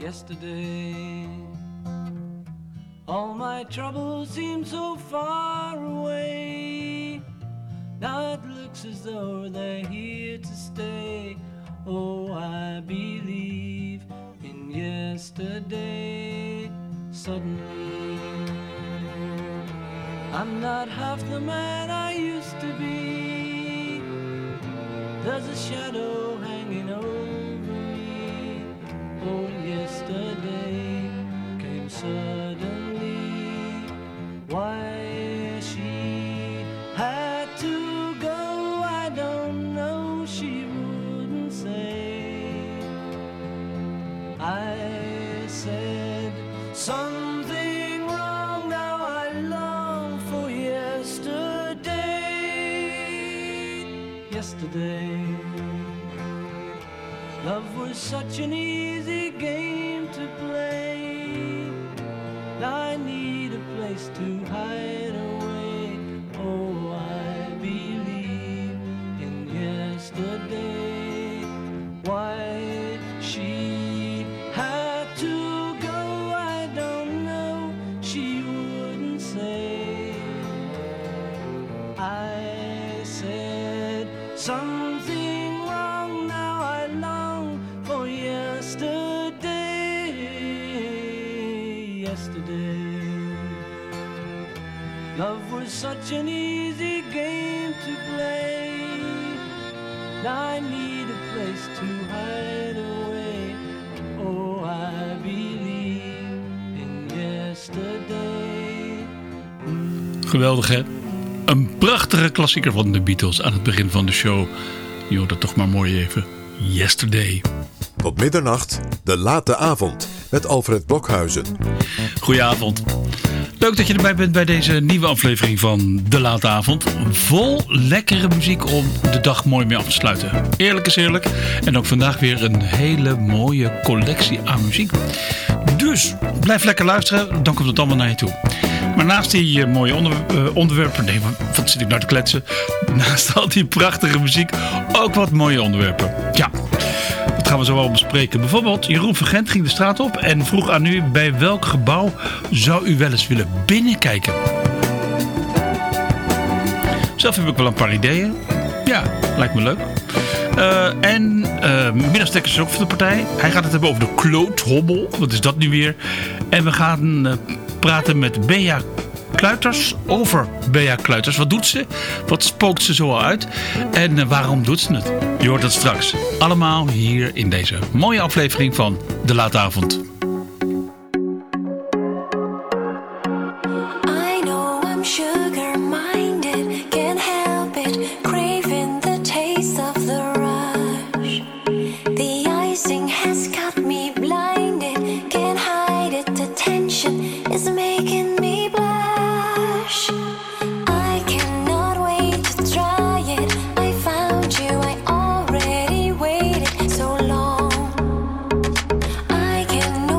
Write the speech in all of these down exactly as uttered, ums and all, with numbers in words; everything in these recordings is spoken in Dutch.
yesterday. All my troubles seem so far away. Now it looks as though they're here to stay. Oh, I believe in yesterday. Suddenly, I'm not half the man I used to be. There's a shadow hanging over me. Oh, yesterday came suddenly. Why she had to go, I don't know, she wouldn't say. I said something wrong, now I long for yesterday. Yesterday, love was such an easy game to play. Now I need a place to hide away. Oh, I believe in yesterday. Why she had to go, I don't know, she wouldn't say. I said something wrong, now I long for yesterday. Yesterday, love was such an easy game to play. Now I need a place to hide away. Oh, I believe in yesterday. Geweldig, hè? Een prachtige klassieker van de Beatles aan het begin van de show. Je hoort het toch maar mooi even. Yesterday. Tot middernacht, de late avond met Alfred Blokhuizen. Goedenavond. Leuk dat je erbij bent bij deze nieuwe aflevering van De Late Avond. Vol lekkere muziek om de dag mooi mee af te sluiten. Eerlijk is eerlijk. En ook vandaag weer een hele mooie collectie aan muziek. Dus blijf lekker luisteren, dan komt het allemaal naar je toe. Maar naast die uh, mooie onder, uh, onderwerpen... Nee, wat zit ik nou te kletsen? Naast al die prachtige muziek ook wat mooie onderwerpen. Ja, dat gaan we zo wel bespreken. Bijvoorbeeld, Jeroen van Gent ging de straat op en vroeg aan u... bij welk gebouw zou u wel eens willen binnenkijken? Zelf heb ik wel een paar ideeën. Ja, lijkt me leuk. Uh, en uh, Middagstekker is ook van de partij. Hij gaat het hebben over de kloothobbel. Wat is dat nu weer? En we gaan uh, praten met Bea Kluiters over Bea Kluiters. Wat doet ze? Wat spookt ze zo al uit? En uh, waarom doet ze het? Je hoort het straks. Allemaal hier in deze mooie aflevering van De Late Avond. I can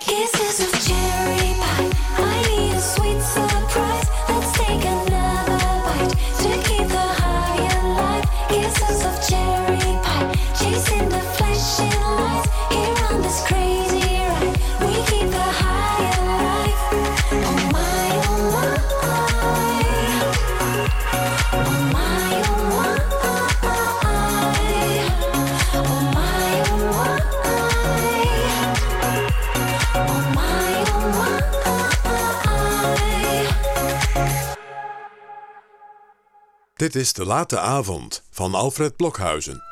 Dit is De Late Avond van Alfred Blokhuizen.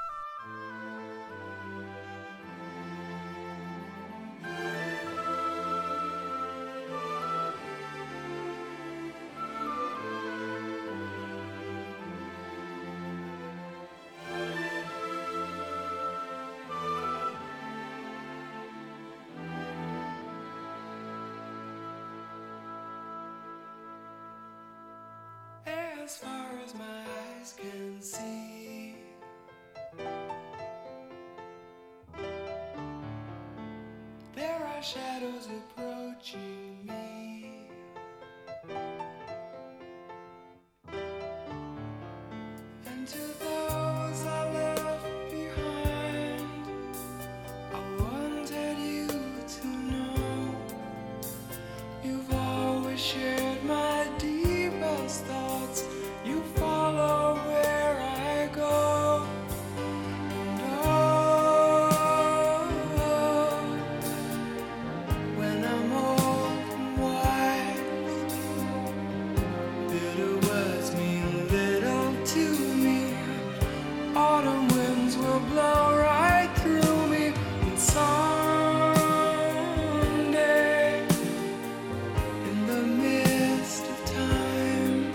As far as my eyes can see, there are shadows approaching me, and to those I left behind, I wanted you to know you've always shared my deepest thoughts. You follow where I go, and oh, when I'm old and wise, bitter words mean little to me. Autumn winds will blow right through me, and someday, in the midst of time,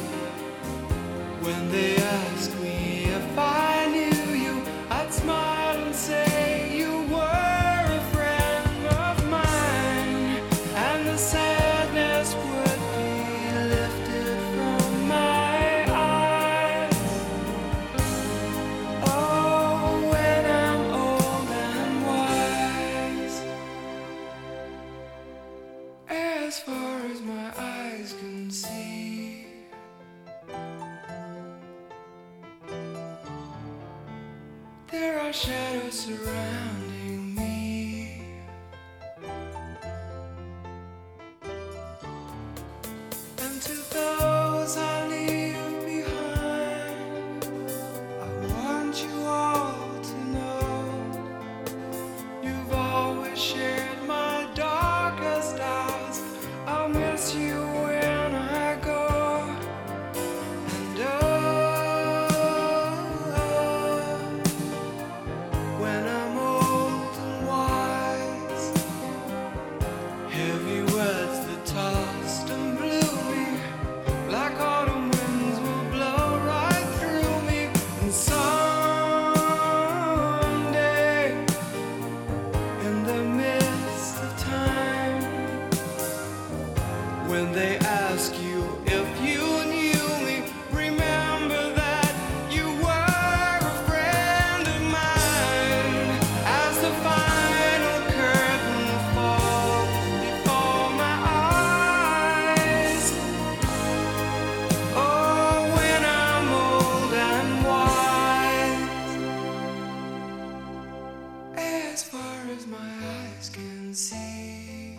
when they ask me if I knew you, I'd smile and say you were a friend of mine, and the sadness would be lifted from my eyes. Oh, when I'm old and wise, as far as my eyes can see, there are shadows surrounding me, and to those I leave behind, I want you all to know you've always shared my darkest hours. I'll miss you when I go, and oh, when I'm old and wise, heavy words that tossed and blew me, like autumn winds will blow right through me, and someday, in the midst of time, when they ask you if you knew me, remember that you were a friend of mine. As the final curtain falls before my eyes, oh, when I'm old and wise, as far as my eyes can see.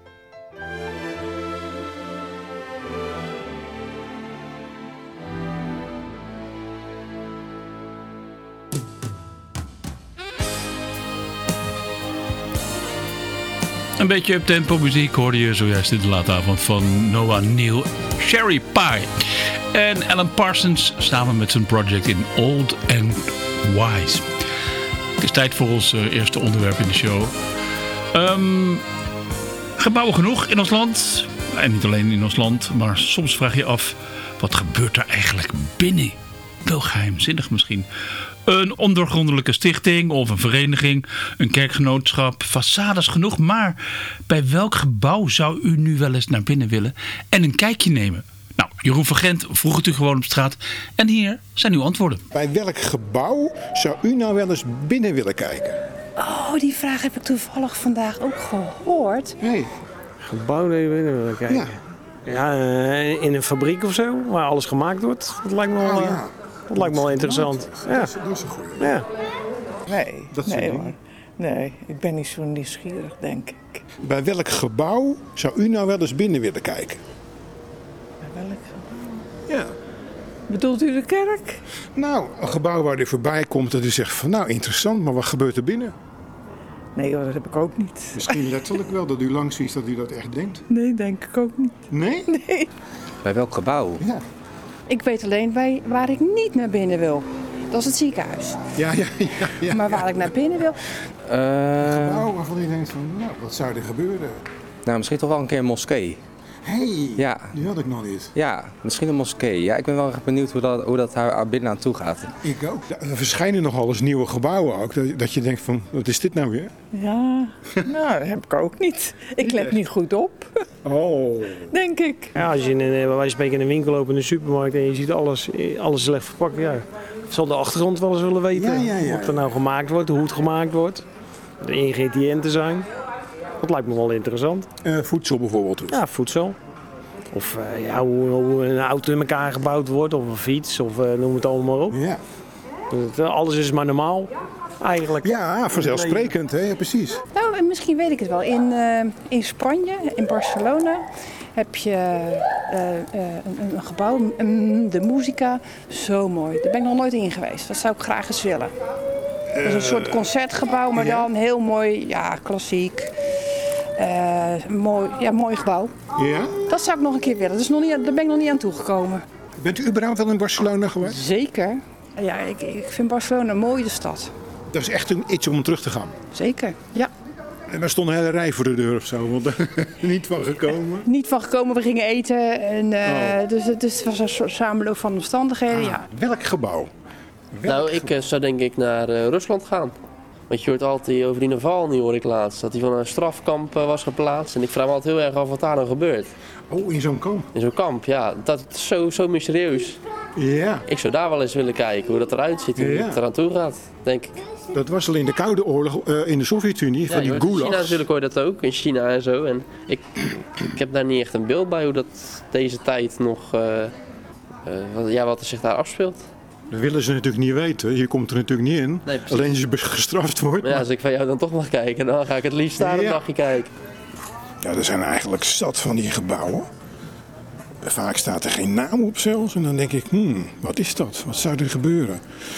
Een beetje uptempo muziek hoorde je zojuist in De Late Avond van Noah Neal, Cherry Pie. En Alan Parsons samen met zijn project in Old and Wise. Het is tijd voor ons uh, eerste onderwerp in de show. Um, gebouwen genoeg in ons land. En niet alleen in ons land, maar soms vraag je af, wat gebeurt er eigenlijk binnen? Wel geheimzinnig misschien. Een ondoorgrondelijke stichting of een vereniging, een kerkgenootschap, façades genoeg. Maar bij welk gebouw zou u nu wel eens naar binnen willen en een kijkje nemen? Nou, Jeroen van Gent vroeg het u gewoon op straat en hier zijn uw antwoorden. Bij welk gebouw zou u nou wel eens binnen willen kijken? Oh, die vraag heb ik toevallig vandaag ook gehoord. Nee. Gebouw, nee, willen kijken. Ja. Ja, uh, in een fabriek of zo, waar alles gemaakt wordt. Dat lijkt me wel, Oh, uh, ja. dat lijkt me wel interessant. Ja. Dat, is, dat is een goeie. Ja. Nee, Dat soort nee dingen. hoor. Nee, ik ben niet zo nieuwsgierig, denk ik. Bij welk gebouw zou u nou wel eens binnen willen kijken? Bij welk gebouw? Ja. Bedoelt u de kerk? Nou, een gebouw waar u voorbij komt dat u zegt van nou interessant, maar wat gebeurt er binnen? Nee hoor, dat heb ik ook niet. Misschien letterlijk wel dat u langs ziet dat u dat echt denkt. Nee, denk ik ook niet. Nee? Nee. Bij welk gebouw? Ja. Ik weet alleen bij, waar ik niet naar binnen wil. Dat is het ziekenhuis. Ja, ja, ja. ja. Maar waar ik naar binnen wil... Uh, gebouw waarvan u denkt van nou, wat zou er gebeuren? nou, misschien toch wel een keer een moskee. Hé, hey, Ja. die had ik nog niet. Ja, misschien een moskee. Ja, ik ben wel erg benieuwd hoe dat, hoe dat daar binnen aan toe gaat. Ik ook. Er verschijnen nogal eens nieuwe gebouwen ook. Dat, dat je denkt van, wat is dit nou weer? Ja, nou, dat heb ik ook niet. Ik let niet goed op, Oh. denk ik. Ja, als je in een, bij wijze van spreken in een winkel loopt in een supermarkt en je ziet alles, alles slecht verpakt, ja. Zal de achtergrond wel eens willen weten. Ja, ja, ja, Wat er nou gemaakt wordt, hoe het gemaakt wordt. De ingrediënten zijn. Dat lijkt me wel interessant. Uh, voedsel bijvoorbeeld. Dus. Ja, voedsel. Of uh, ja, hoe, hoe een auto in elkaar gebouwd wordt, of een fiets, of uh, noem het allemaal maar op. Ja. Het, uh, alles is maar normaal, eigenlijk. Ja, vanzelfsprekend, hè? Ja, precies. Nou, en misschien weet ik het wel. In, uh, in Spanje, in Barcelona, heb je uh, uh, een, een gebouw, um, de Musica. Zo mooi. Daar ben ik nog nooit in geweest. Dat zou ik graag eens willen. Dat is een soort concertgebouw, maar ja. dan heel mooi, ja, klassiek. Uh, mooi, ja, mooi gebouw. Ja? Dat zou ik nog een keer willen. Dat is nog niet, daar ben ik nog niet aan toegekomen. Bent u überhaupt wel in Barcelona geweest? Zeker. Ja, ik, ik vind Barcelona een mooie stad. Dat is echt een, iets om terug te gaan. Zeker, ja. En er stond een hele rij voor de deur of zo, want er niet van gekomen. Niet van gekomen, we gingen eten. En, uh, Oh. dus, dus het was een soort samenloop van omstandigheden, Ah, ja. welk gebouw? Welk Nou, ik uh, zou denk ik naar uh, Rusland gaan. Want je hoort altijd over die Navalny, hoor ik laatst, dat hij van een strafkamp uh, was geplaatst. En ik vraag me altijd heel erg af wat daar dan gebeurt. Oh, in zo'n kamp? In zo'n kamp, ja. Dat is zo, zo mysterieus. Ja, Ik zou daar wel eens willen kijken hoe dat eruit ziet, hoe Ja. het eraan toe gaat, denk ik. dat was al in de Koude Oorlog uh, in de Sovjet-Unie, van Ja, die je hoort in China gulags. natuurlijk hoor je dat ook, in China en zo. En ik, ik heb daar niet echt een beeld bij hoe dat deze tijd nog, uh, uh, wat, ja, wat er zich daar afspeelt. Dat willen ze natuurlijk niet weten. Je komt er natuurlijk niet in. Nee, precies. Alleen als je gestraft wordt. Maar ja, als ik van jou dan toch mag kijken, dan ga ik het liefst daar een Ja. dagje kijken. Ja, er zijn eigenlijk zat van die gebouwen. Vaak staat er geen naam op zelfs. En dan denk ik, hmm, wat is dat? Wat zou er gebeuren?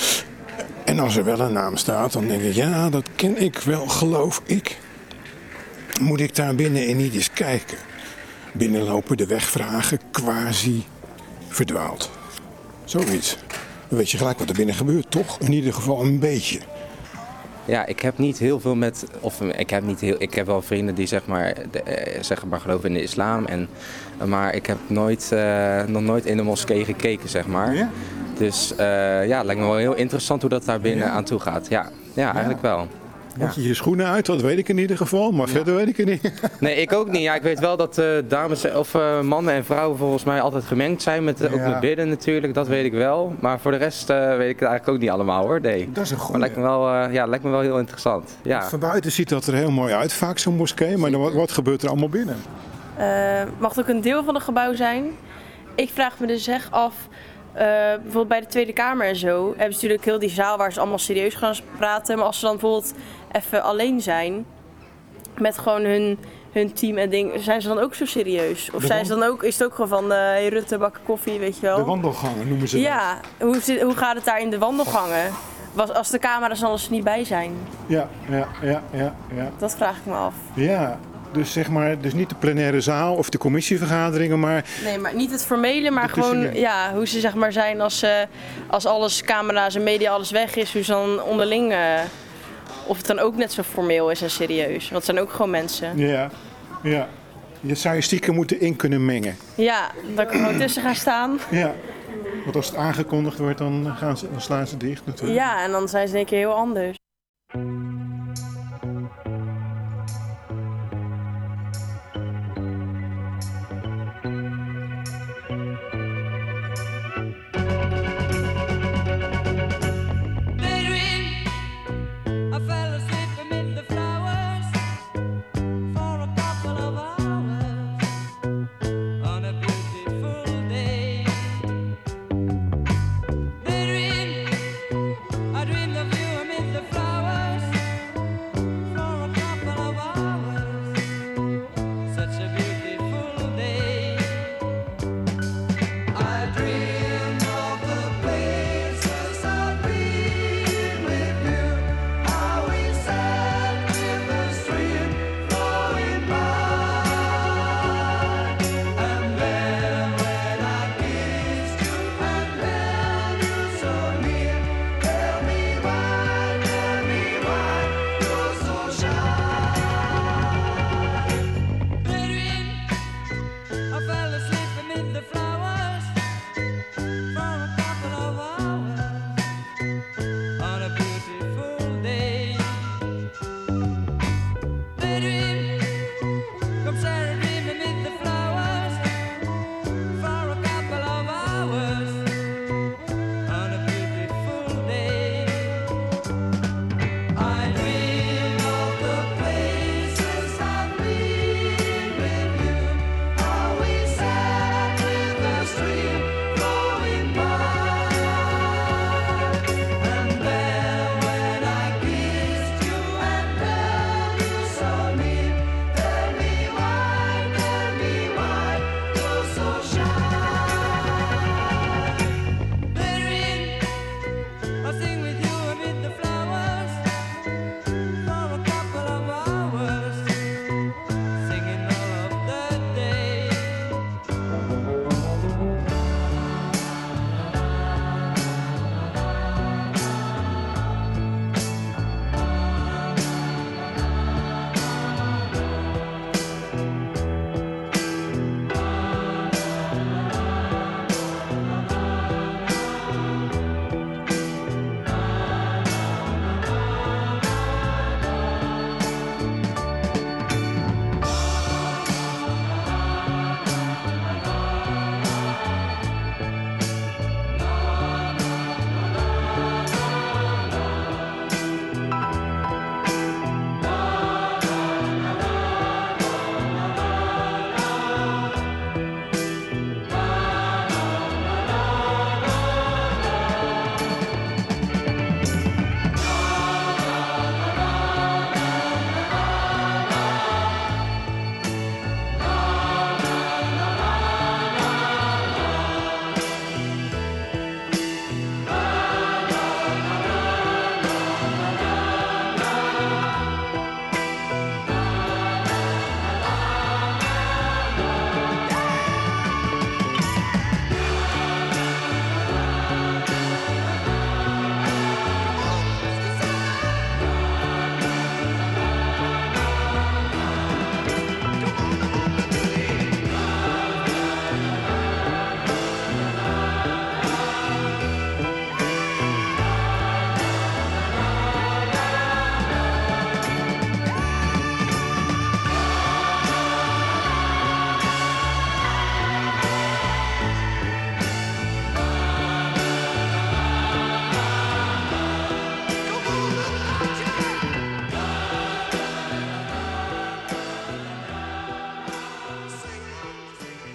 En als er wel een naam staat, dan denk ik, ja, dat ken ik wel, geloof ik. Moet ik daar binnen en niet eens kijken? Binnenlopen, de weg vragen, quasi verdwaald. Zoiets. Dan weet je gelijk wat er binnen gebeurt, toch? In ieder geval een beetje. Ja, ik heb niet heel veel met, of ik heb niet heel, ik heb wel vrienden die zeg maar, de, eh, zeg maar geloven in de islam, en, maar ik heb nooit, uh, nog nooit in de moskee gekeken, zeg maar. Ja? Dus uh, ja, het lijkt me wel heel interessant hoe dat daar binnen Ja? aan toe gaat. Ja, ja, eigenlijk wel. Moet je je schoenen uit, dat weet ik in ieder geval, maar verder weet ik het niet. Nee, ik ook niet. Ja, ik weet wel dat uh, dames of uh, mannen en vrouwen volgens mij altijd gemengd zijn met, uh, ook Ja. met bidden natuurlijk. Dat weet ik wel. Maar voor de rest uh, weet ik het eigenlijk ook niet allemaal hoor. Nee. Dat is een Maar goede. lijkt me wel, uh, ja, lijkt me wel heel interessant. Ja. Van buiten ziet dat er heel mooi uit, vaak zo'n moskee, maar dan, wat, wat gebeurt er allemaal binnen? Uh, mag het ook een deel van het gebouw zijn? Ik vraag me dus echt af, uh, bijvoorbeeld bij de Tweede Kamer en zo, hebben ze natuurlijk heel die zaal waar ze allemaal serieus gaan praten. Maar als ze dan bijvoorbeeld even alleen zijn, met gewoon hun, hun team en ding, zijn ze dan ook zo serieus? Of De zijn ze dan ook, is het ook gewoon van, uh, hey Rutte, bakken koffie, weet je wel? De wandelgangen noemen ze dat. Ja, hoe, zit, hoe gaat het daar in de wandelgangen? Was, als de camera's dan er niet bij zijn? Ja, ja, ja, ja, ja. Dat vraag ik me af. Ja, dus zeg maar, dus niet de plenaire zaal of de commissievergaderingen, maar Nee, maar niet het formele, maar gewoon tussenin. ja, hoe ze zeg maar zijn als, uh, als alles, camera's en media, alles weg is. Hoe ze dan onderling, uh, of het dan ook net zo formeel is en serieus. Want het zijn ook gewoon mensen. ja, ja. Je zou je stiekem moeten in kunnen mengen. Ja, dat ik er gewoon tussen ga staan. Ja, want als het aangekondigd wordt, dan, gaan ze, dan slaan ze dicht natuurlijk. Ja, en dan zijn ze denk ik heel anders. I fell asleep.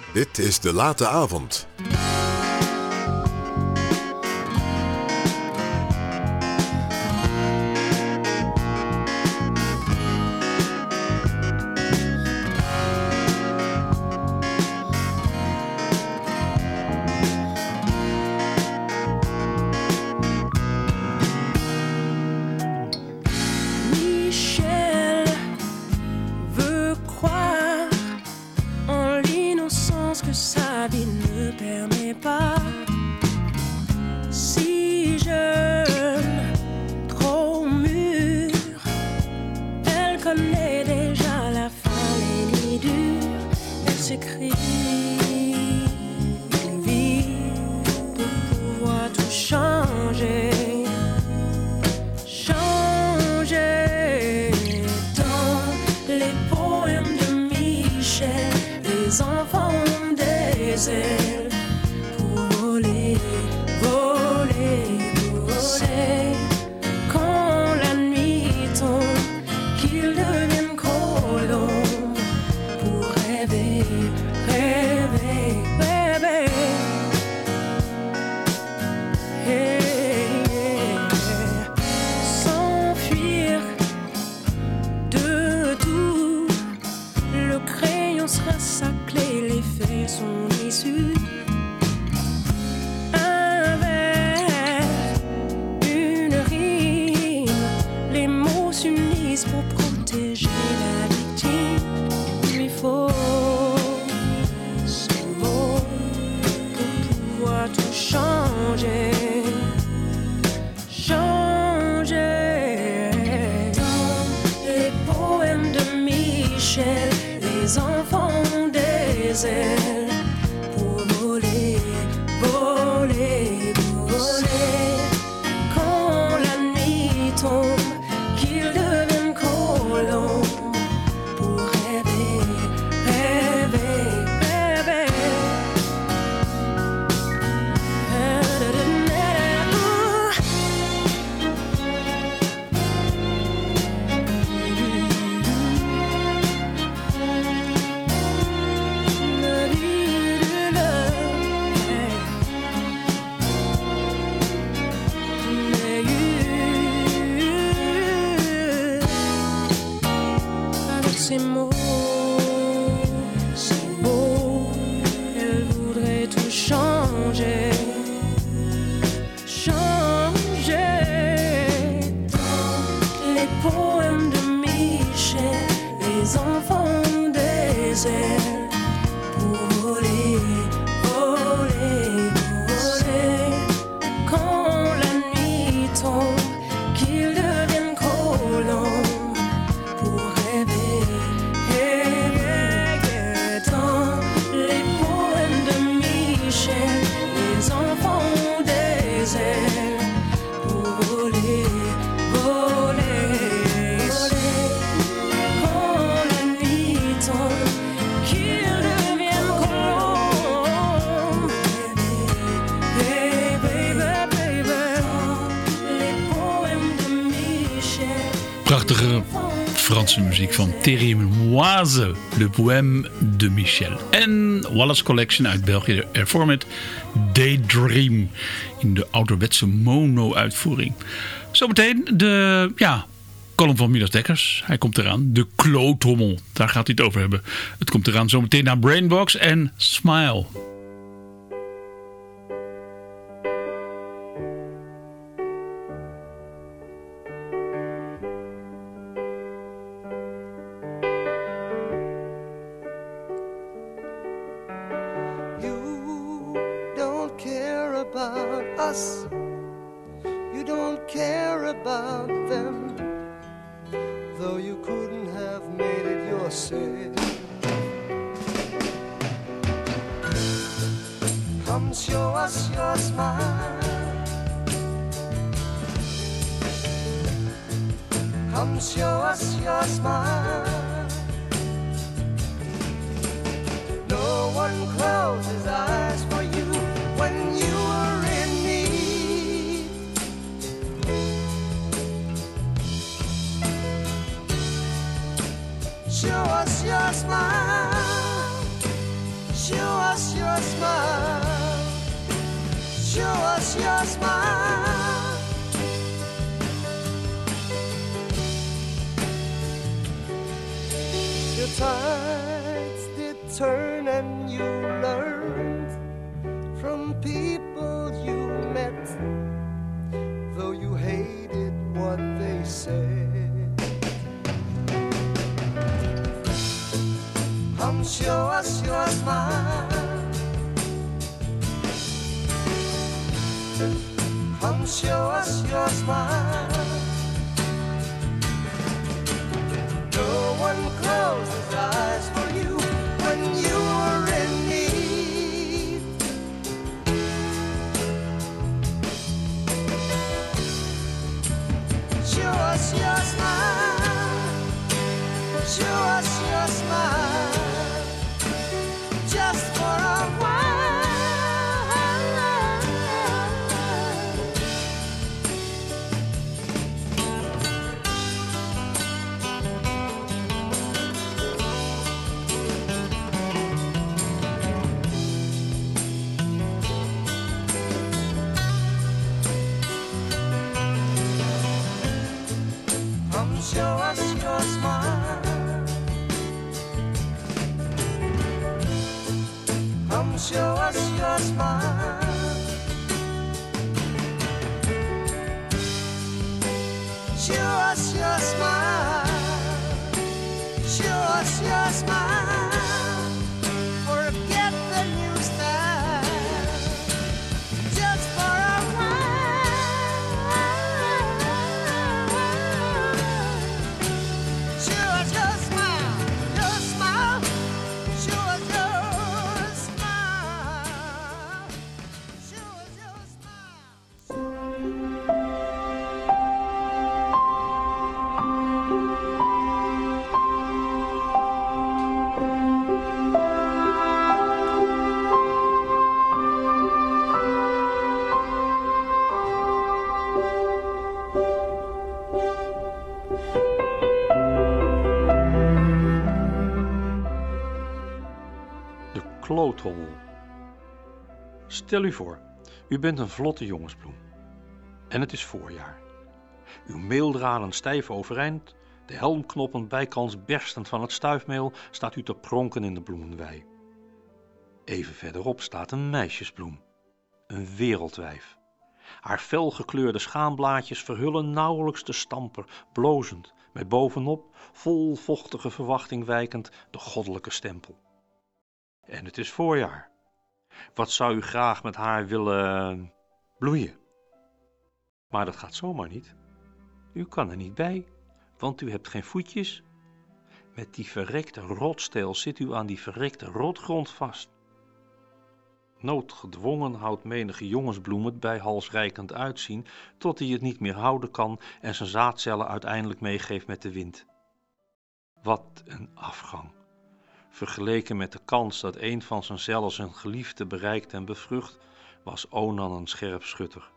Dit is De Late Avond. Prachtige Franse muziek van Thierry Moise, Le Poème de Michel. En Wallace Collection uit België ervoor met Daydream in de ouderwetse mono-uitvoering. Zometeen de ja, column van Midas Dekkers. Hij komt eraan. De kloothommel. Daar gaat hij het over hebben. Het komt eraan zometeen naar Brainbox en Smile. You don't care about them, though you couldn't have made it yourself. Come show us your smile. Come show us your smile. No one closes his eyes for you when you are in need. Show us your smile. Show us your smile. Show us your smile. The tides did turn and you learned from people you met, though you hated what they said. Come show us your smile. Come show us your smile. No one closed his eyes for you when you were in need. Show us your smile. Show us your smile. Just for a while. Show us your smile. Come show us your smile. Show us your smile. Show us your smile. Forget the new style. Just for a while. Show us your smile, your smile. Show us your smile. Show us your smile. Kloothommel. Stel u voor, u bent een vlotte jongensbloem. En het is voorjaar. Uw meeldraden stijf overeind, de helmknoppen bijkans berstend van het stuifmeel, staat u te pronken in de bloemenwei. Even verderop staat een meisjesbloem, een wereldwijf. Haar felgekleurde schaamblaadjes verhullen nauwelijks de stamper, blozend, met bovenop, vol vochtige verwachting wijkend, de goddelijke stempel. En het is voorjaar. Wat zou u graag met haar willen bloeien? Maar dat gaat zomaar niet. U kan er niet bij, want u hebt geen voetjes. Met die verrekte rotsteel zit u aan die verrekte rotgrond vast. Noodgedwongen houdt menige jongensbloem het bij halsreikend uitzien, tot hij het niet meer houden kan en zijn zaadcellen uiteindelijk meegeeft met de wind. Wat een afgang! Vergeleken met de kans dat een van zijn cellen zijn geliefde bereikt en bevrucht, was Onan een scherpschutter.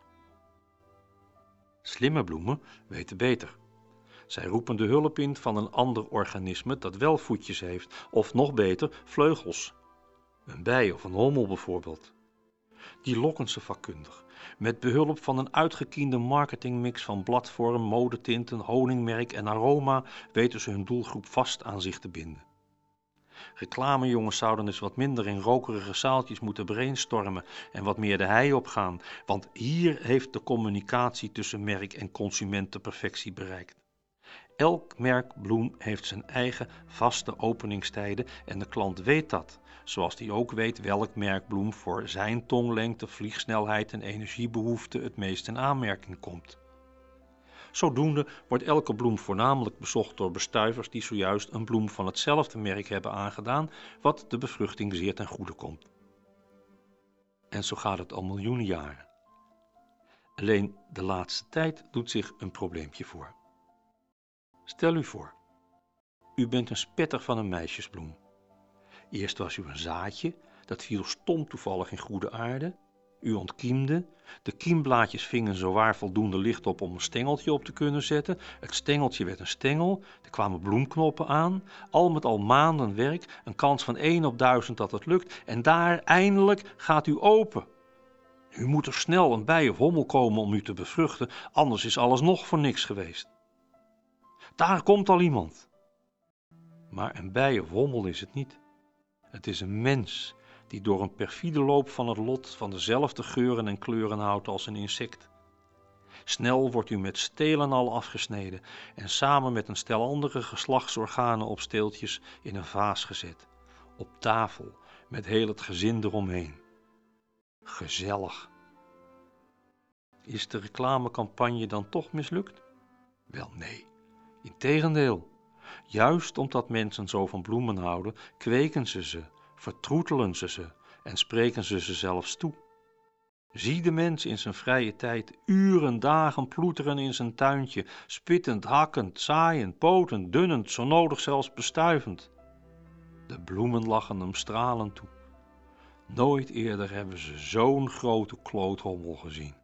Slimme bloemen weten beter. Zij roepen de hulp in van een ander organisme dat wel voetjes heeft, of nog beter, vleugels. Een bij of een hommel bijvoorbeeld. Die lokken ze vakkundig. Met behulp van een uitgekiende marketingmix van bladvorm, modetinten, honingmerk en aroma weten ze hun doelgroep vast aan zich te binden. Reclamejongens zouden dus wat minder in rokerige zaaltjes moeten brainstormen en wat meer de hei opgaan, want hier heeft de communicatie tussen merk en consument de perfectie bereikt. Elk merk bloem heeft zijn eigen vaste openingstijden en de klant weet dat, zoals die ook weet welk merk bloem voor zijn tonglengte, vliegsnelheid en energiebehoefte het meest in aanmerking komt. Zodoende wordt elke bloem voornamelijk bezocht door bestuivers die zojuist een bloem van hetzelfde merk hebben aangedaan, wat de bevruchting zeer ten goede komt. En zo gaat het al miljoenen jaren. Alleen de laatste tijd doet zich een probleempje voor. Stel u voor, u bent een spetter van een meisjesbloem. Eerst was u een zaadje, dat viel stom toevallig in goede aarde. U ontkiemde. De kiemblaadjes vingen zowaar voldoende licht op om een stengeltje op te kunnen zetten. Het stengeltje werd een stengel. Er kwamen bloemknoppen aan. Al met al maanden werk. Een kans van één op duizend dat het lukt. En daar eindelijk gaat u open. U moet er snel een bij of hommel komen om u te bevruchten. Anders is alles nog voor niks geweest. Daar komt al iemand. Maar een bij of hommel is het niet. Het is een mens die door een perfide loop van het lot van dezelfde geuren en kleuren houdt als een insect. Snel wordt u met stelen al afgesneden en samen met een stel andere geslachtsorganen op steeltjes in een vaas gezet. Op tafel, met heel het gezin eromheen. Gezellig. Is de reclamecampagne dan toch mislukt? Wel nee, integendeel. Juist omdat mensen zo van bloemen houden, kweken ze ze, vertroetelen ze ze en spreken ze ze zelfs toe. Zie de mens in zijn vrije tijd uren, dagen ploeteren in zijn tuintje, spittend, hakkend, zaaiend, potend, dunnend, zo nodig zelfs bestuivend. De bloemen lachen hem stralend toe. Nooit eerder hebben ze zo'n grote kloothommel gezien.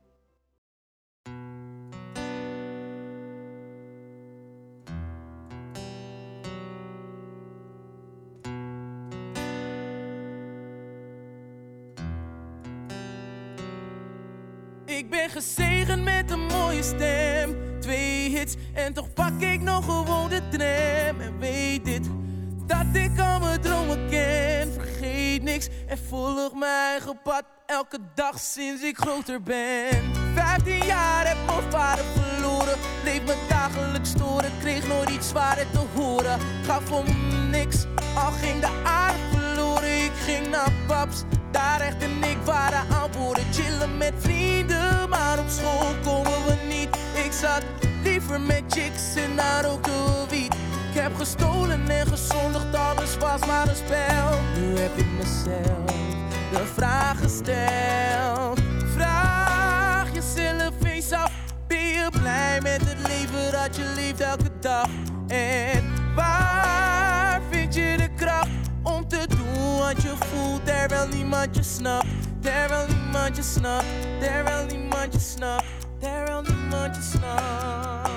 Ik ben gezegend met een mooie stem. Twee hits en toch pak ik nog gewoon de tram. En weet dit, dat ik al mijn dromen ken. Vergeet niks en volg mijn eigen pad. Elke dag sinds ik groter ben. Vijftien jaar heb mijn vader verloren. Bleef me dagelijks storen. Kreeg nooit iets zwaarder te horen. Gaf om niks, al ging de aarde verloren. Ik ging naar paps. Daar echt en ik waren aan boorden. Chillen met vrienden, maar op school komen we niet. Ik zat liever met chicks en daar rookten we wiet. Ik heb gestolen en gezondigd, alles was maar een spel. Nu heb ik mezelf de vraag gesteld. Vraag jezelf eens af, ben je blij met het leven dat je leeft elke dag? En waar vind je de kracht om te doen wat je voelt, terwijl niemand je snapt, terwijl niemand je snapt, terwijl niemand je snapt, terwijl niemand je snapt.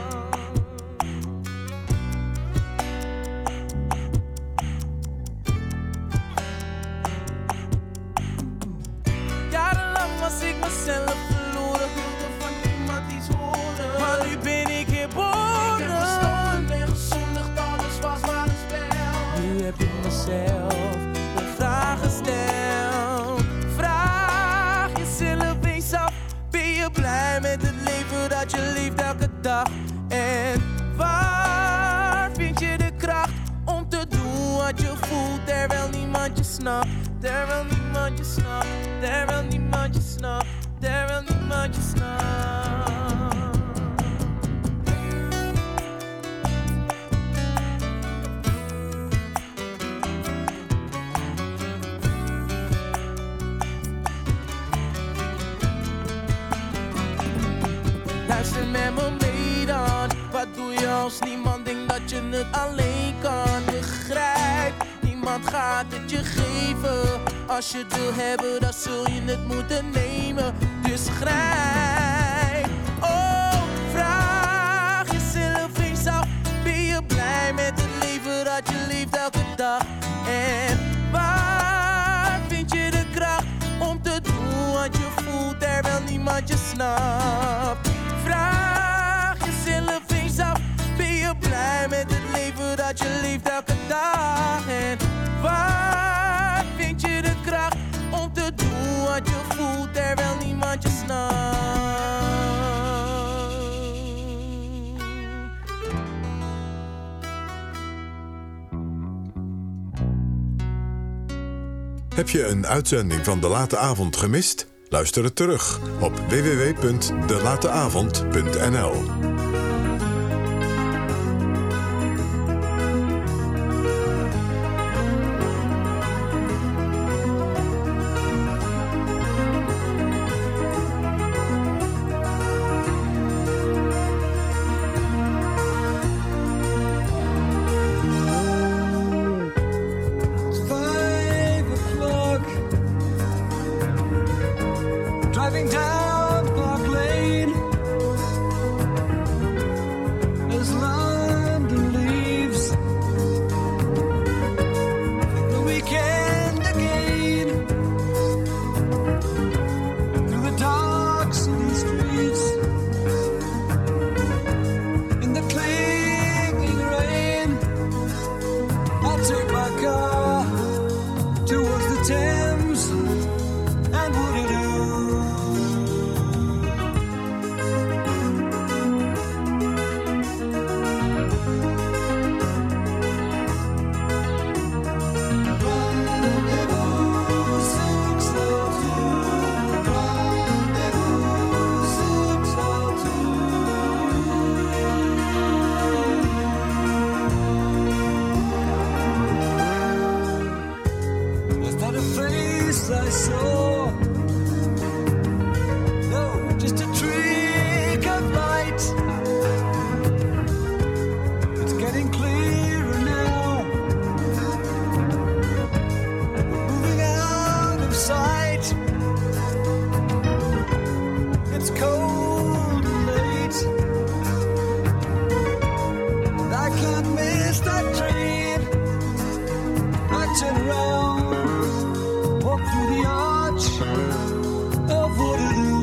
Jarenlang was ik mezelf verloren, wilde van niemand iets horen, maar nu ben ik geboren. Ik heb gestolen en gezondigd, alles was maar een spel. Nu heb ik mezelf de vraag gesteld. Vraag jezelf eens af, ben je blij met het leven dat je leeft elke dag? En waar vind je de kracht om te doen wat je voelt, terwijl niemand je snapt, terwijl niemand je snapt, terwijl niemand je snapt, terwijl niemand je snapt. Luister met me mee dan. Wat doe je als niemand denkt dat je het alleen kan? Begrijp, niemand gaat het je geven. Als je het wil hebben, dan zul je het moeten nemen. Dus grijp. Oh, vraag jezelf eens af, ben je blij met het leven dat je leeft elke dag? En waar vind je de kracht om te doen wat je voelt, terwijl niemand je snapt? Vraag jezelf eens af, ben je blij met het leven dat je leeft elke dag? En waar vind je de kracht om te doen wat je voelt, terwijl niemand je snapt? Heb je een uitzending van De Late Avond gemist? Luister het terug op w w w punt de late avond punt n l. Five o'clock. driving down Park Lane as London leaves the weekend again through the dark city streets in the clinging rain. I'll take my car towards the Thames and Waterloo. Was that a face I saw? No, just a trick of light. It's getting clearer now. We're moving out of sight. It's cold and late, and I can't miss that train. I turn around, walk through the arch of Waterloo.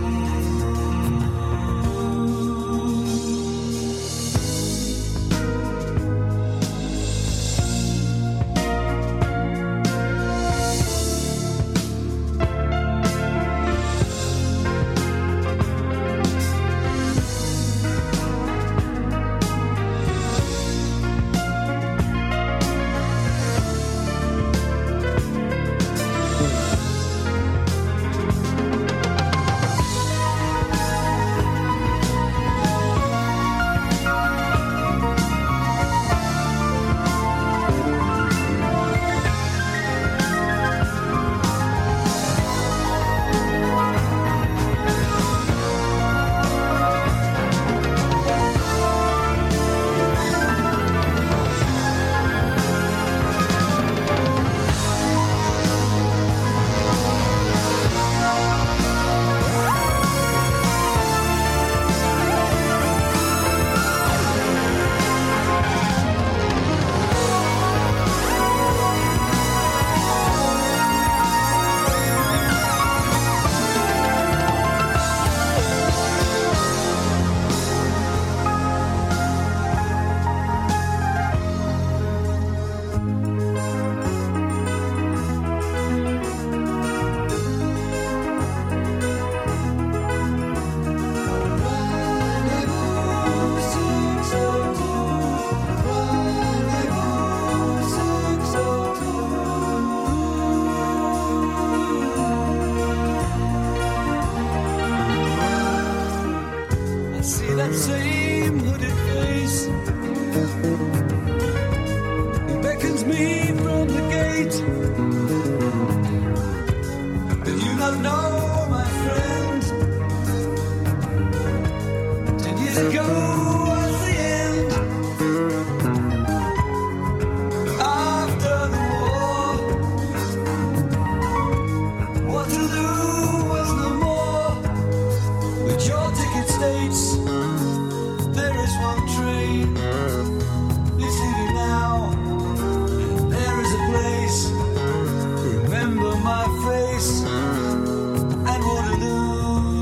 I see that same hooded face. He beckons me from the gate. Did you not know, my friend? Ten years ago was the end. After the war, Waterloo was no more. But your ticket states there is one train. It's leaving now. And there is a place. Remember my face and Waterloo.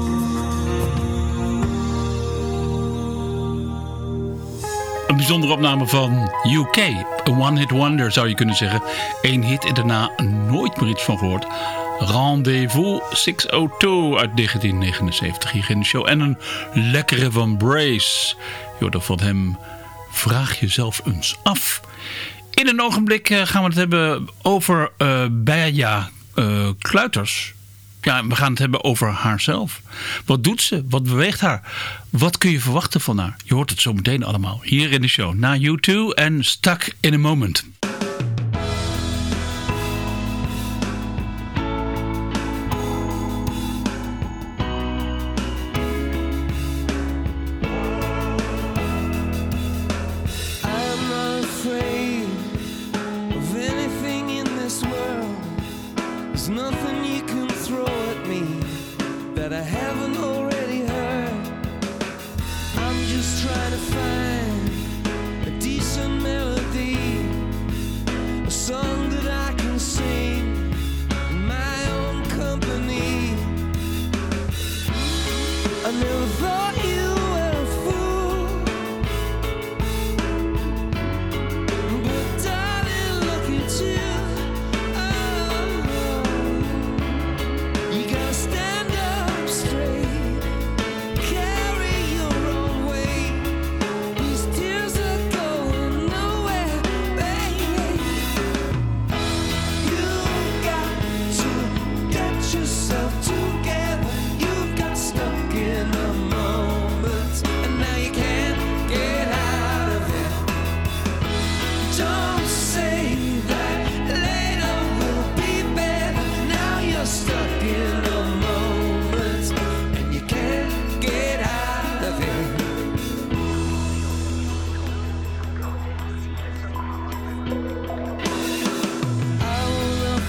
Een bijzondere opname van U K. Een one-hit wonder zou je kunnen zeggen. Eén hit en daarna nooit meer iets van gehoord. Rendezvous zeshonderdtwee uit negentien negenenzeventig hier in de show. En een lekkere van Brace. Jordan van hem, vraag jezelf eens af. In een ogenblik gaan we het hebben over uh, Beja uh, Kluiters. Ja, we gaan het hebben over haarzelf. Wat doet ze? Wat beweegt haar? Wat kun je verwachten van haar? Je hoort het zo meteen allemaal hier in de show. Na U twee en Stuck in a Moment. There's nothing you can throw at me that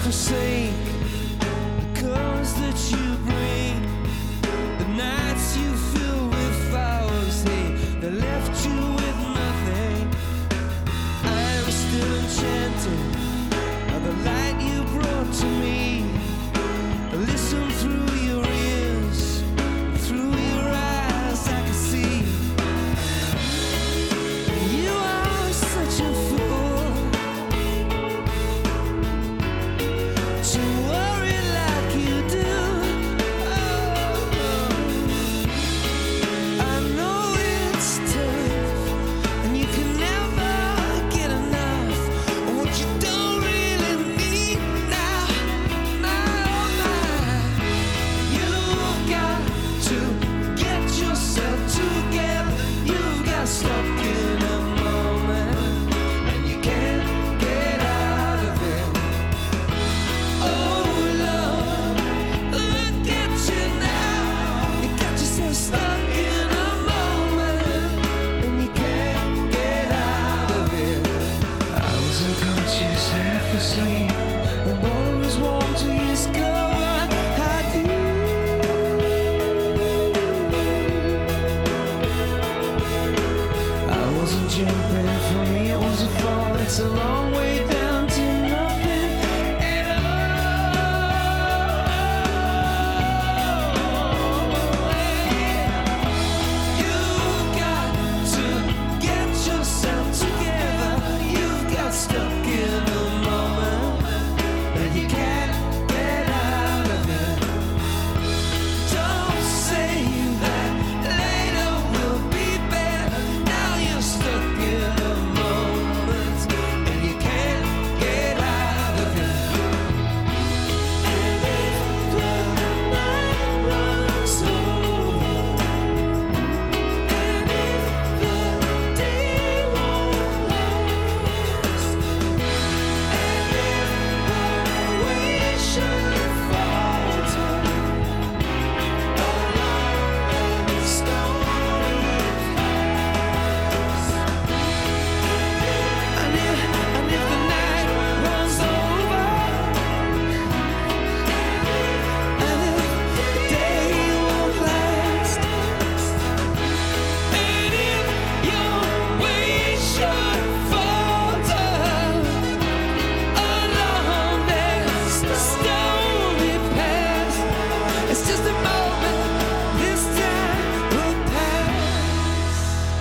forsake the colors that you bring, the nights you fill with flowers, they, they left you with nothing. I'm still enchanted by the light you brought to me. Listen through your ears, through your eyes, I can see you are such a fool to worry like you do. Oh, I know it's tough, and you can never get enough of what you don't really need now. Now, now, you've got to get yourself together. You've got stuck in a moment, and you can't get out of it. Oh Lord, look at you now. You got yourself stuck in a moment, and you can't get out of it. I was unconscious, half asleep, and all was warm to discover how deep I wasn't jumping, for me it was a fall. It's a long way down to nothing at all. You've got to get yourself together. You've got stuck in a moment, and you can't get out of it. Don't say that later will be better. Now you're stuck in a moment, and you can't get out of it. And if the night runs over, and if the day won't last, and if we should falter along the stony paths, and if, and if the night runs over, and if the day won't last, and if your way should falter along this stony path, it's just a moment, this time will pass.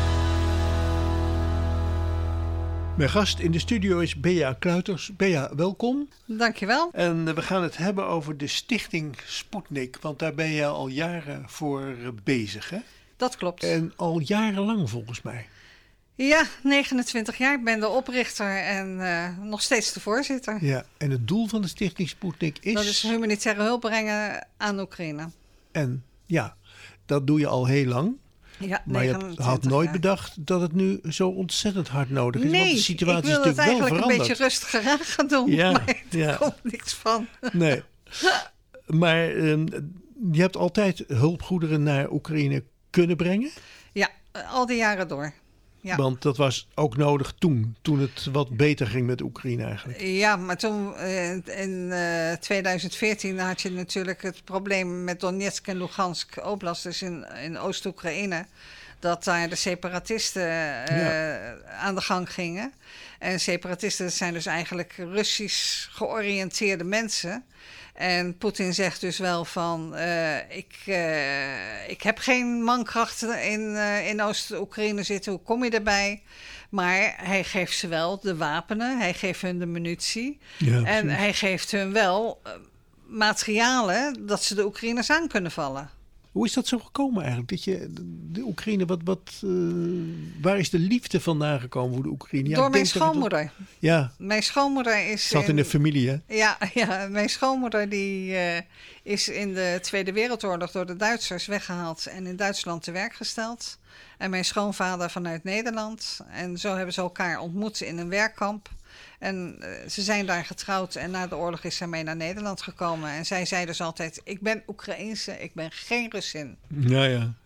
Mijn gast in de studio is Bea Kluiters. Bea, welkom. Dankjewel. En eh, we gaan het hebben over de stichting Sputnik, want daar ben je al jaren voor eh, bezig, hè? Dat klopt. En al jarenlang volgens mij. Ja, negenentwintig jaar. Ik ben de oprichter en eh, nog steeds de voorzitter. Ja, en het doel van de stichting Sputnik is... Dat is humanitaire hulp brengen aan Oekraïne. En ja, dat doe je al heel lang. Ja, Maar je negenentwintig had nooit jaar. bedacht dat het nu zo ontzettend hard nodig is. Nee, want de situatie ik wil is het natuurlijk wel eigenlijk een veranderd. beetje rustiger aan gaan doen, Ja, maar er ja. komt niks van. Nee. Maar ehm, je hebt altijd hulpgoederen naar Oekraïne kunnen brengen. Ja, al die jaren door. Ja. Want dat was ook nodig toen. Toen het wat beter ging met Oekraïne eigenlijk. Ja, maar toen eh, in eh, twintig veertien had je natuurlijk het probleem met Donetsk en Lugansk Oblast, dus in, in Oost-Oekraïne, dat daar de separatisten eh, Ja. aan de gang gingen. En separatisten zijn dus eigenlijk Russisch georiënteerde mensen. En Poetin zegt dus wel van, eh, ik, eh, ik heb geen mankrachten in, eh, in Oost-Oekraïne zitten, hoe kom je daarbij? Maar hij geeft ze wel de wapenen, hij geeft hun de munitie. Ja, en precies. hij geeft hun wel eh, materialen dat ze de Oekraïners aan kunnen vallen. Hoe is dat zo gekomen eigenlijk? Dat je de Oekraïne, wat, wat, eh, waar is de liefde vandaan gekomen voor de Oekraïne? Ja, Door ik mijn denk dat het- schoonmoeder. Ja, Mijn schoonmoeder is... zat in de familie, hè? Ja, ja, mijn schoonmoeder die, eh, is in de Tweede Wereldoorlog door de Duitsers weggehaald en in Duitsland te werk gesteld. En mijn schoonvader vanuit Nederland. En zo hebben ze elkaar ontmoet in een werkkamp. En uh, ze zijn daar getrouwd en na de oorlog is zij mee naar Nederland gekomen. En zij zei dus altijd, ik ben Oekraïense, ik ben geen Russin. Ja, ja, ja.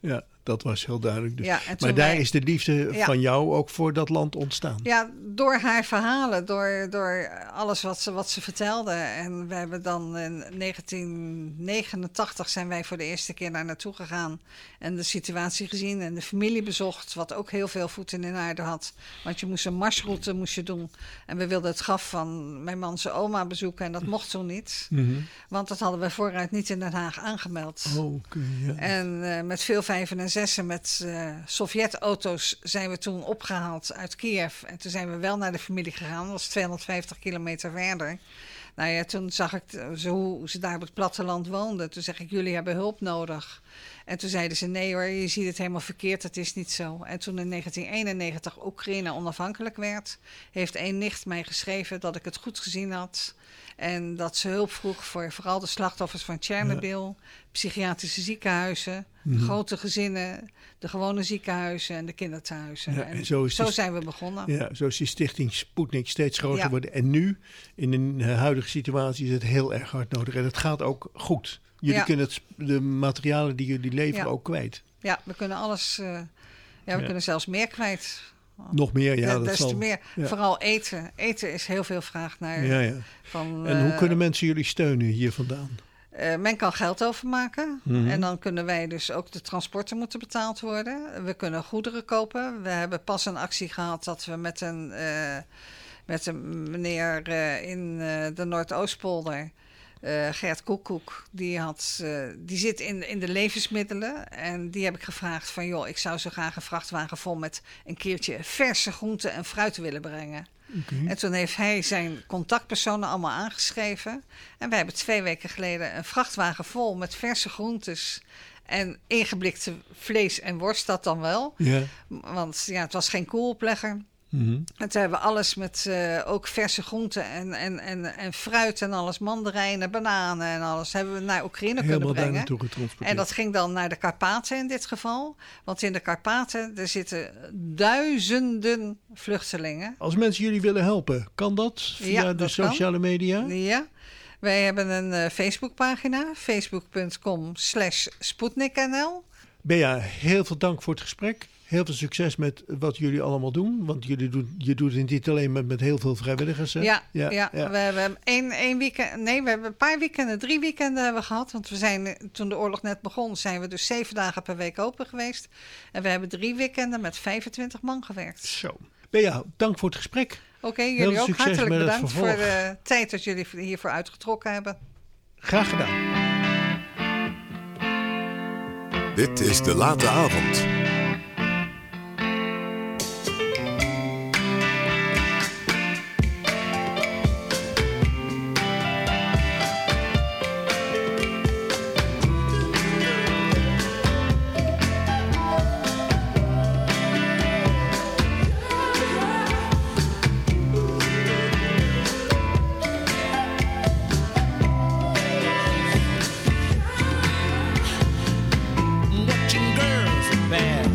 dat was heel duidelijk. Dus. Ja, en maar toen daar wij- is de liefde Ja. van jou ook voor dat land ontstaan. Ja, door haar verhalen, door, door alles wat ze, wat ze vertelde. En we hebben dan in negentien negenentachtig zijn wij voor de eerste keer daar naartoe gegaan. En de situatie gezien en de familie bezocht, wat ook heel veel voeten in aarde had. Want je moest een marsroute moest je doen. En we wilden het graf van mijn man zijn oma bezoeken en dat mocht toen niet. Mm-hmm. Want dat hadden we vooruit niet in Den Haag aangemeld. Oh, oké, ja. En uh, met veel vijven en zessen, met uh, Sovjet-auto's zijn we toen opgehaald uit Kiev. En toen zijn we wel naar de familie gegaan. Dat was tweehonderdvijftig kilometer verder. Nou ja, toen zag ik zo hoe ze daar op het platteland woonden. Toen zeg ik, jullie hebben hulp nodig. En toen zeiden ze, nee hoor, je ziet het helemaal verkeerd, het is niet zo. En toen in negentien eenennegentig Oekraïne onafhankelijk werd, heeft één nicht mij geschreven dat ik het goed gezien had. En dat ze hulp vroeg voor vooral de slachtoffers van Tsjernobyl, ja. psychiatrische ziekenhuizen, Mm-hmm. grote gezinnen, de gewone ziekenhuizen en de kinderthuizen. Ja, en en zo is zo die- zijn we begonnen. Ja, zo is die stichting Sputnik steeds groter Ja. geworden. En nu, in de huidige situatie, is het heel erg hard nodig. En het gaat ook goed. Jullie Ja. kunnen het, de materialen die jullie leveren Ja. ook kwijt. Ja, we kunnen alles, uh, ja, we Ja. kunnen zelfs meer kwijt. Nog meer, ja. Ja, dat des te zal, meer. ja. Vooral eten. Eten is heel veel vraag naar. Ja, ja. Van, En hoe eh, kunnen mensen jullie steunen hier vandaan? Uh, men kan geld overmaken. Mhm. En dan kunnen wij dus ook de transporten moeten betaald worden. We kunnen goederen kopen. We hebben pas een actie gehad dat we met een, uh, met een meneer uh, in uh, de Noordoostpolder, uh, Gert Koekoek, die, had, uh, die zit in, in de levensmiddelen. En die heb ik gevraagd van, joh, ik zou zo graag een vrachtwagen vol met een keertje verse groenten en fruit willen brengen. Okay. En toen heeft hij zijn contactpersonen allemaal aangeschreven. En wij hebben twee weken geleden een vrachtwagen vol met verse groentes en ingeblikte vlees en worst, dat dan wel. Ja. Want ja, het was geen koeloplegger. Mm-hmm. En toen hebben we alles met uh, ook verse groenten en, en, en, en fruit en alles, mandarijnen, bananen en alles, hebben we naar Oekraïne Helemaal kunnen daar brengen. naartoe getransporteerd. En dat ging dan naar de Karpaten in dit geval. Want in de Karpaten, er zitten duizenden vluchtelingen. Als mensen jullie willen helpen, kan dat via Ja, de dat sociale kan. media? Ja. Wij hebben een uh, Facebookpagina, facebook.com slash sputniknl. Bea, heel veel dank voor het gesprek. Heel veel succes met wat jullie allemaal doen. Want jullie doen, je doet het niet alleen met, met heel veel vrijwilligers. Hè? Ja, ja, ja, ja. we hebben één, één weekend. Nee, we hebben een paar weekenden, drie weekenden hebben we gehad. Want we zijn, toen de oorlog net begon, zijn we dus zeven dagen per week open geweest. En we hebben drie weekenden met vijfentwintig man gewerkt. Zo. Bea, dank voor het gesprek. Oké, okay, Heel jullie ook succes hartelijk met het bedankt voor vervolg. de tijd dat jullie hiervoor uitgetrokken hebben. Graag gedaan. Dit is De Late Avond. Watching girls bad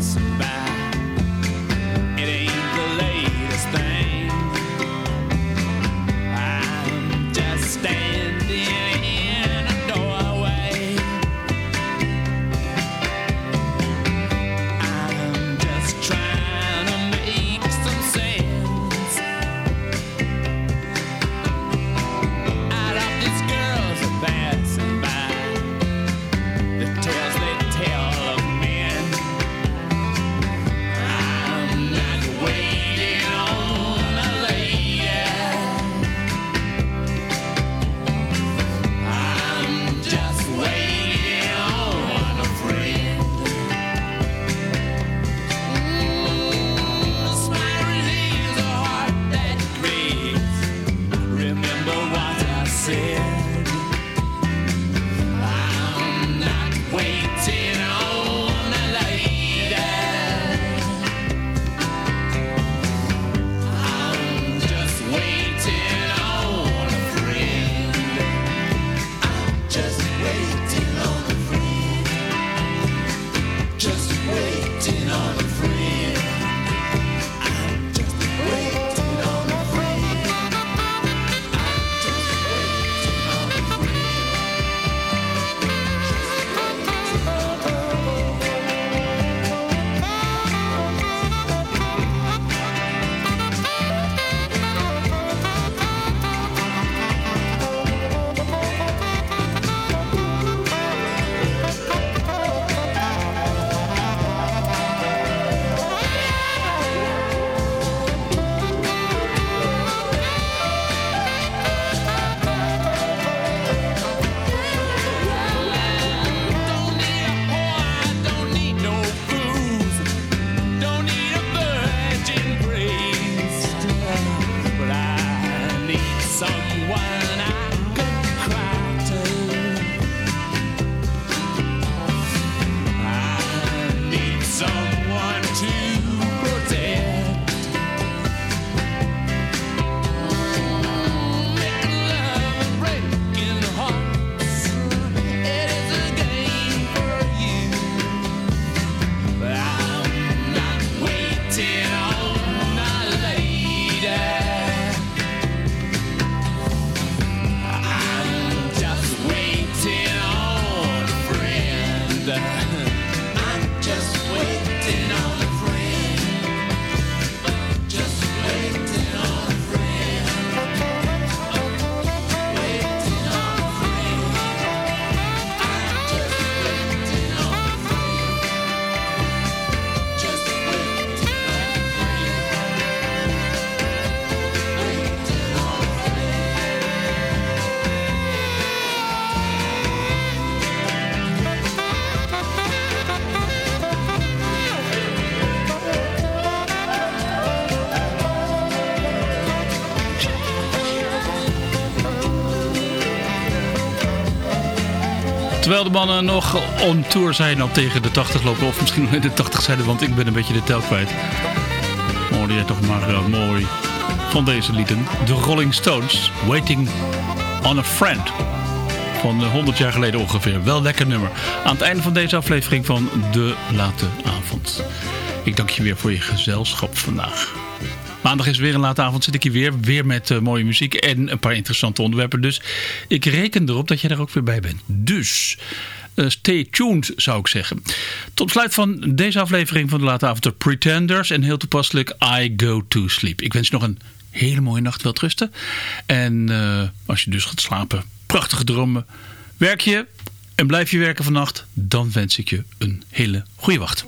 Terwijl de mannen nog on tour zijn, al tegen de tachtig lopen. Of misschien nog in de tachtig zijn, want ik ben een beetje de tel kwijt. Hoorde jij toch maar uh, mooi van deze lieden. De Rolling Stones, Waiting on a Friend. Van uh, honderd jaar geleden ongeveer. Wel lekker nummer. Aan het einde van deze aflevering van De Late Avond. Ik dank je weer voor je gezelschap vandaag. Maandag is weer een late avond, zit ik hier weer. Weer met uh, mooie muziek en een paar interessante onderwerpen. Dus ik reken erop dat je er ook weer bij bent. Dus uh, stay tuned, zou ik zeggen. Tot besluit van deze aflevering van De Late Avond, de Pretenders. En heel toepasselijk, I Go To Sleep. Ik wens je nog een hele mooie nacht, welterusten. En uh, als je dus gaat slapen, prachtige dromen. Werk je en blijf je werken vannacht, dan wens ik je een hele goede wacht.